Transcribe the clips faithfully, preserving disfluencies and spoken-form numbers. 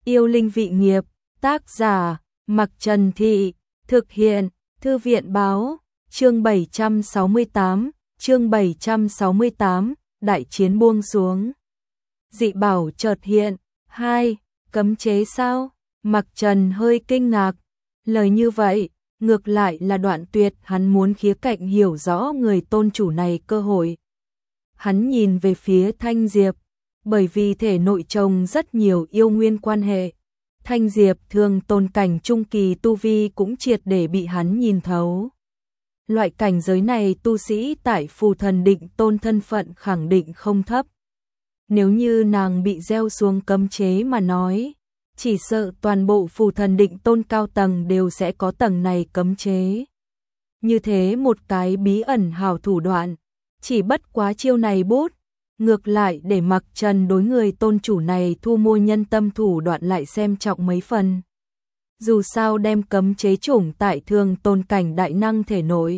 Yêu linh vị nghiệp, tác giả, Mặc Trần Thị, thực hiện, Thư viện báo, chương bảy trăm sáu mươi tám, chương bảy trăm sáu mươi tám, đại chiến buông xuống. Dị bảo chợt hiện, hai, cấm chế sao? Mặc Trần hơi kinh ngạc, lời như vậy, ngược lại là Đoạn Tuyệt hắn muốn khía cạnh hiểu rõ người tôn chủ này cơ hội. Hắn nhìn về phía Thanh Diệp, bởi vì thể nội chồng rất nhiều yêu nguyên quan hệ. Thanh Diệp thường tôn cảnh trung kỳ tu vi cũng triệt để bị hắn nhìn thấu. Loại cảnh giới này tu sĩ tại Phù Thần Định Tôn thân phận khẳng định không thấp. Nếu như nàng bị gieo xuống cấm chế mà nói, chỉ sợ toàn bộ Phù Thần Định Tôn cao tầng đều sẽ có tầng này cấm chế. Như thế một cái bí ẩn hảo thủ đoạn, chỉ bất quá chiêu này bút, ngược lại để Mặc Trần đối người tôn chủ này thu mua nhân tâm thủ đoạn lại xem trọng mấy phần. Dù sao đem cấm chế chủng tại thường tôn cảnh đại năng thể nội,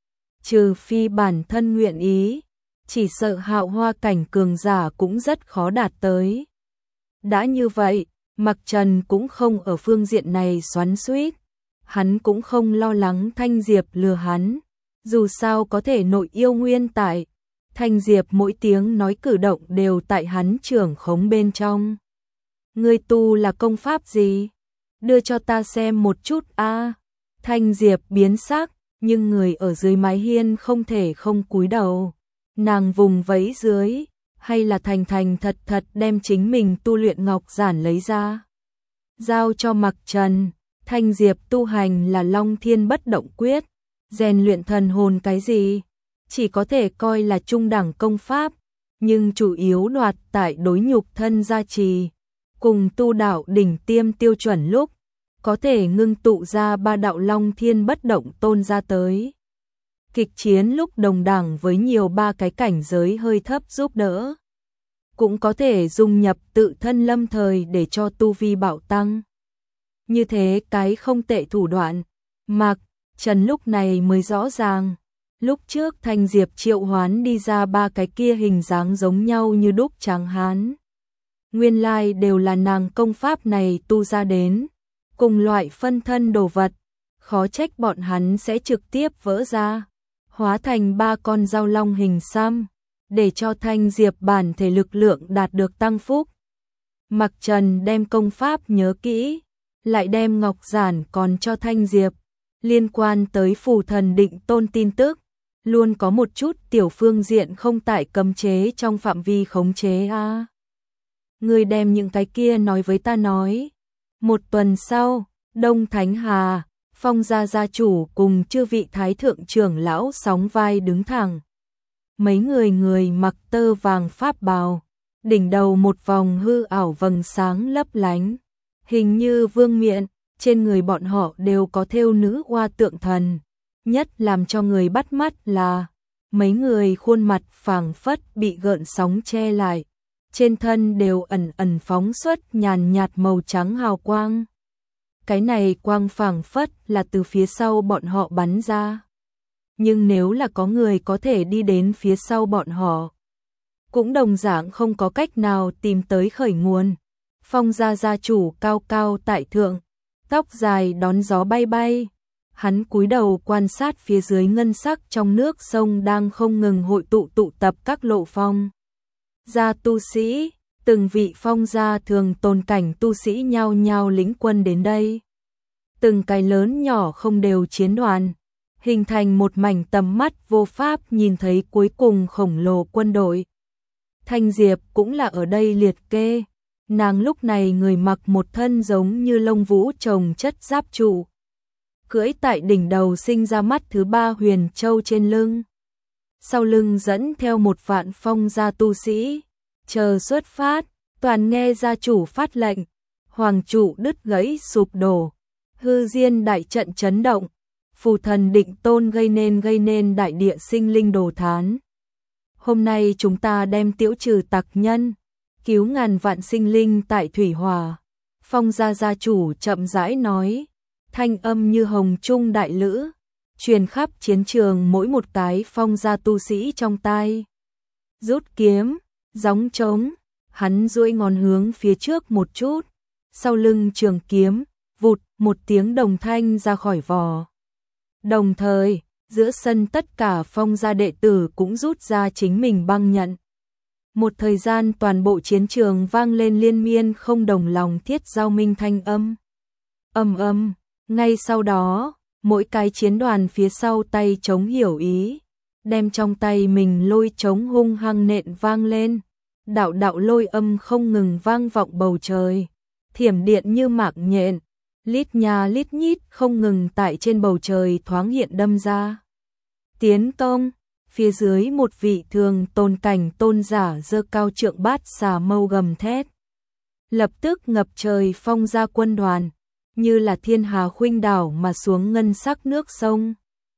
trừ phi bản thân nguyện ý, chỉ sợ hạo hoa cảnh cường giả cũng rất khó đạt tới. Đã như vậy, Mặc Trần cũng không ở phương diện này xoắn xuýt, hắn cũng không lo lắng Thanh Diệp lừa hắn, dù sao có thể nội yêu nguyên tại. Thanh Diệp mỗi tiếng nói cử động đều tại hắn trưởng khống bên trong. Ngươi tu là công pháp gì? Đưa cho ta xem một chút a. À. Thanh Diệp biến sắc, nhưng người ở dưới mái hiên không thể không cúi đầu. Nàng vùng vẫy dưới, hay là thành thành thật thật đem chính mình tu luyện ngọc giản lấy ra. Giao cho Mặc Trần, Thanh Diệp tu hành là Long Thiên Bất Động Quyết, rèn luyện thần hồn cái gì? Chỉ có thể coi là trung đẳng công pháp, nhưng chủ yếu đoạt tại đối nhục thân gia trì, cùng tu đạo đỉnh tiêm tiêu chuẩn lúc, có thể ngưng tụ ra ba đạo Long Thiên Bất Động Tôn ra tới. Kịch chiến lúc đồng đẳng với nhiều ba cái cảnh giới hơi thấp giúp đỡ, cũng có thể dung nhập tự thân lâm thời để cho tu vi bạo tăng. Như thế cái không tệ thủ đoạn, Mặc Trần lúc này mới rõ ràng. Lúc trước Thanh Diệp triệu hoán đi ra ba cái kia hình dáng giống nhau như đúc tráng hán. Nguyên lai đều là nàng công pháp này tu ra đến, cùng loại phân thân đồ vật, khó trách bọn hắn sẽ trực tiếp vỡ ra, hóa thành ba con dao long hình xăm, để cho Thanh Diệp bản thể lực lượng đạt được tăng phúc. Mặc Trần đem công pháp nhớ kỹ, lại đem ngọc giản còn cho Thanh Diệp, liên quan tới Phù Thần Định Tôn tin tức. Luôn có một chút tiểu phương diện không tại cấm chế trong phạm vi khống chế a. À. Ngươi đem những cái kia nói với ta nói. Một tuần sau, Đông Thánh Hà, Phong gia gia chủ cùng chư vị thái thượng trưởng lão sóng vai đứng thẳng. Mấy người người mặc tơ vàng pháp bào, đỉnh đầu một vòng hư ảo vầng sáng lấp lánh, hình như vương miện, trên người bọn họ đều có thêu nữ hoa tượng thần. Nhất làm cho người bắt mắt là mấy người khuôn mặt phảng phất bị gợn sóng che lại, trên thân đều ẩn ẩn phóng xuất nhàn nhạt màu trắng hào quang. Cái này quang phảng phất là từ phía sau bọn họ bắn ra. Nhưng nếu là có người có thể đi đến phía sau bọn họ, cũng đồng dạng không có cách nào tìm tới khởi nguồn. Phong gia gia chủ cao cao tại thượng, tóc dài đón gió bay bay. Hắn cúi đầu quan sát phía dưới ngân sắc trong nước sông đang không ngừng hội tụ tụ tập các lộ phong gia tu sĩ, từng vị phong gia thường tôn cảnh tu sĩ nhao nhao lĩnh quân đến đây. Từng cái lớn nhỏ không đều chiến đoàn, hình thành một mảnh tầm mắt vô pháp nhìn thấy cuối cùng khổng lồ quân đội. Thanh Diệp cũng là ở đây liệt kê, nàng lúc này người mặc một thân giống như lông vũ trồng chất giáp trụ, cưỡi tại đỉnh đầu sinh ra mắt thứ ba huyền châu trên lưng. Sau lưng dẫn theo một vạn phong gia tu sĩ, chờ xuất phát, toàn nghe gia chủ phát lệnh, hoàng trụ đứt gãy sụp đổ, hư diên đại trận chấn động, Phù Thần Định Tôn gây nên gây nên đại địa sinh linh đồ thán. Hôm nay chúng ta đem tiễu trừ tặc nhân, cứu ngàn vạn sinh linh tại thủy hòa. Phong gia gia chủ chậm rãi nói, thanh âm như hồng trung đại lữ, truyền khắp chiến trường mỗi một cái phong gia tu sĩ trong tai. Rút kiếm, gióng trống, hắn duỗi ngón hướng phía trước một chút, sau lưng trường kiếm, vụt một tiếng đồng thanh ra khỏi vỏ. Đồng thời, giữa sân tất cả Phong gia đệ tử cũng rút ra chính mình băng nhận. Một thời gian toàn bộ chiến trường vang lên liên miên không đồng lòng thiết giao minh thanh âm. Ầm ầm, ngay sau đó, mỗi cái chiến đoàn phía sau tay trống hiểu ý, đem trong tay mình lôi trống hung hăng nện vang lên. Đạo đạo lôi âm không ngừng vang vọng bầu trời, thiểm điện như mạc nhện, lít nha lít nhít không ngừng tại trên bầu trời thoáng hiện đâm ra. Tiến công, phía dưới một vị thường tôn cảnh tôn giả giơ cao trượng bát xà mâu gầm thét. Lập tức ngập trời Phong gia quân đoàn, như là thiên hà khuynh đảo mà xuống ngân sắc nước sông.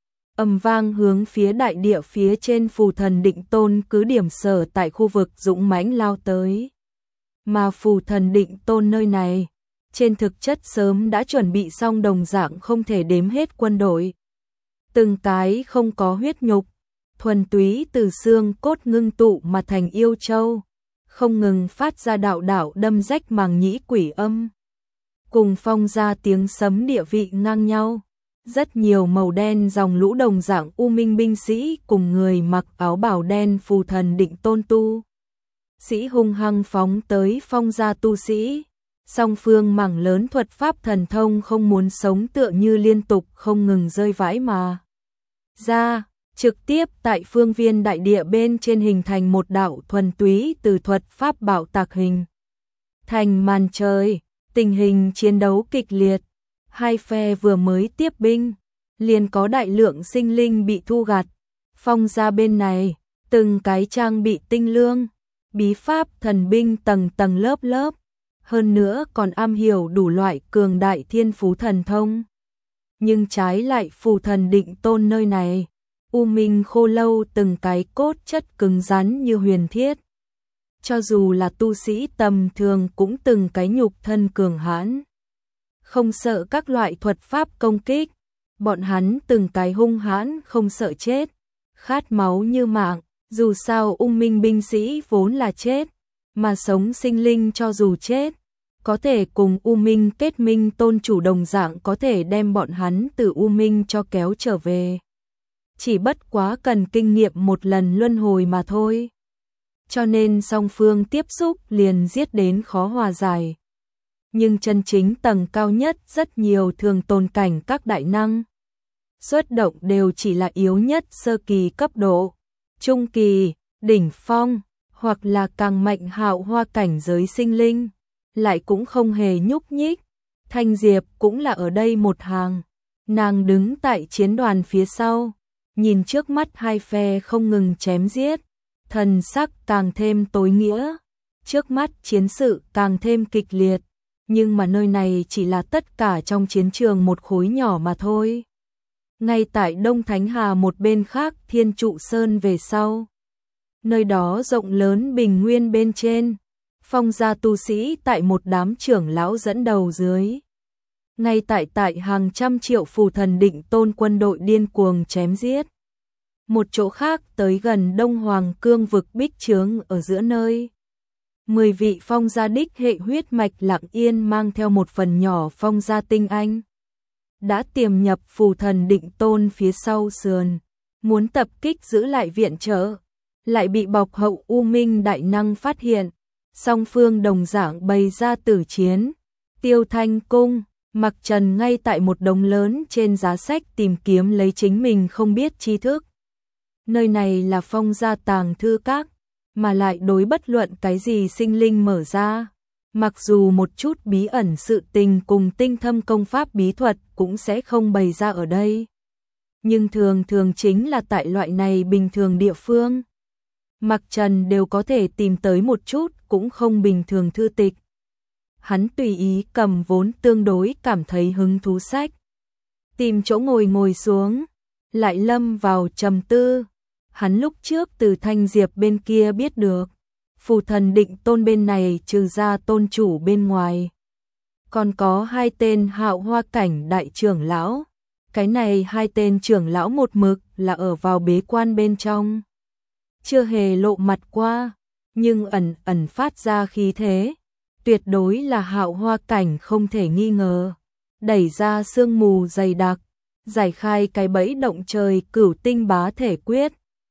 Ầm vang hướng phía đại địa phía trên Phù Thần Định Tôn cứ điểm sở tại khu vực dũng mãnh lao tới. Mà Phù Thần Định Tôn nơi này, trên thực chất sớm đã chuẩn bị xong đồng dạng không thể đếm hết quân đội. Từng cái không có huyết nhục, thuần túy từ xương cốt ngưng tụ mà thành yêu châu, không ngừng phát ra đạo đạo đâm rách màng nhĩ quỷ âm. Cùng Phong gia tiếng sấm địa vị ngang nhau. Rất nhiều màu đen dòng lũ đồng dạng u minh binh sĩ cùng người mặc áo bào đen Phù Thần Định Tôn tu sĩ hung hăng phóng tới Phong gia tu sĩ. Song phương mảng lớn thuật pháp thần thông không muốn sống tựa như liên tục không ngừng rơi vãi mà ra, trực tiếp tại phương viên đại địa bên trên hình thành một đạo thuần túy từ thuật pháp bảo tạc hình thành màn trời. Tình hình chiến đấu kịch liệt, hai phe vừa mới tiếp binh, liền có đại lượng sinh linh bị thu gặt. Phong gia bên này, từng cái trang bị tinh lương, bí pháp thần binh tầng tầng lớp lớp, hơn nữa còn am hiểu đủ loại cường đại thiên phú thần thông. Nhưng trái lại Phù Thần Định Tôn nơi này, u minh khô lâu từng cái cốt chất cứng rắn như huyền thiết. Cho dù là tu sĩ tầm thường cũng từng cái nhục thân cường hãn, không sợ các loại thuật pháp công kích, bọn hắn từng cái hung hãn không sợ chết, khát máu như mạng. Dù sao ung minh binh sĩ vốn là chết, mà sống sinh linh cho dù chết, có thể cùng u minh kết minh tôn chủ đồng dạng có thể đem bọn hắn từ u minh cho kéo trở về. Chỉ bất quá cần kinh nghiệm một lần luân hồi mà thôi. Cho nên song phương tiếp xúc liền giết đến khó hòa giải. Nhưng chân chính tầng cao nhất rất nhiều thường tồn cảnh các đại năng. Xuất động đều chỉ là yếu nhất sơ kỳ cấp độ, trung kỳ, đỉnh phong, hoặc là càng mạnh hạo hoa cảnh giới sinh linh, lại cũng không hề nhúc nhích. Thanh Diệp cũng là ở đây một hàng, nàng đứng tại chiến đoàn phía sau, nhìn trước mắt hai phe không ngừng chém giết, thần sắc càng thêm tối nghĩa, trước mắt chiến sự càng thêm kịch liệt, nhưng mà nơi này chỉ là tất cả trong chiến trường một khối nhỏ mà thôi. Ngay tại Đông Thánh Hà một bên khác Thiên Trụ Sơn về sau, nơi đó rộng lớn bình nguyên bên trên, Phong gia tu sĩ tại một đám trưởng lão dẫn đầu dưới. Ngay tại tại hàng trăm triệu Phù Thần Định Tôn quân đội điên cuồng chém giết. Một chỗ khác tới gần Đông Hoàng Cương vực bích trướng ở giữa nơi. Mười vị Phong gia đích hệ huyết mạch lặng yên mang theo một phần nhỏ Phong gia tinh anh. Đã tiềm nhập Phù Thần Định Tôn phía sau sườn, muốn tập kích giữ lại viện trợ, lại bị bọc hậu u minh đại năng phát hiện. Song phương đồng dạng bày ra tử chiến. Tiêu Thanh Cung, Mặc Trần ngay tại một đống lớn trên giá sách tìm kiếm lấy chính mình không biết tri thức. Nơi này là Phong gia tàng thư các, mà lại đối bất luận cái gì sinh linh mở ra. Mặc dù một chút bí ẩn sự tình cùng tinh thâm công pháp bí thuật cũng sẽ không bày ra ở đây. Nhưng thường thường chính là tại loại này bình thường địa phương. Mặc Trần đều có thể tìm tới một chút cũng không bình thường thư tịch. Hắn tùy ý cầm vốn tương đối cảm thấy hứng thú sách. Tìm chỗ ngồi ngồi xuống, lại lâm vào trầm tư. Hắn lúc trước từ Thanh Diệp bên kia biết được, Phù Thần Định Tôn bên này trừ ra tôn chủ bên ngoài, còn có hai tên hạo hoa cảnh đại trưởng lão. Cái này hai tên trưởng lão một mực là ở vào bế quan bên trong, chưa hề lộ mặt qua, nhưng ẩn ẩn phát ra khí thế, tuyệt đối là Hạo Hoa cảnh không thể nghi ngờ. Đẩy ra sương mù dày đặc, giải khai cái bẫy động trời Cửu Tinh Bá Thể Quyết,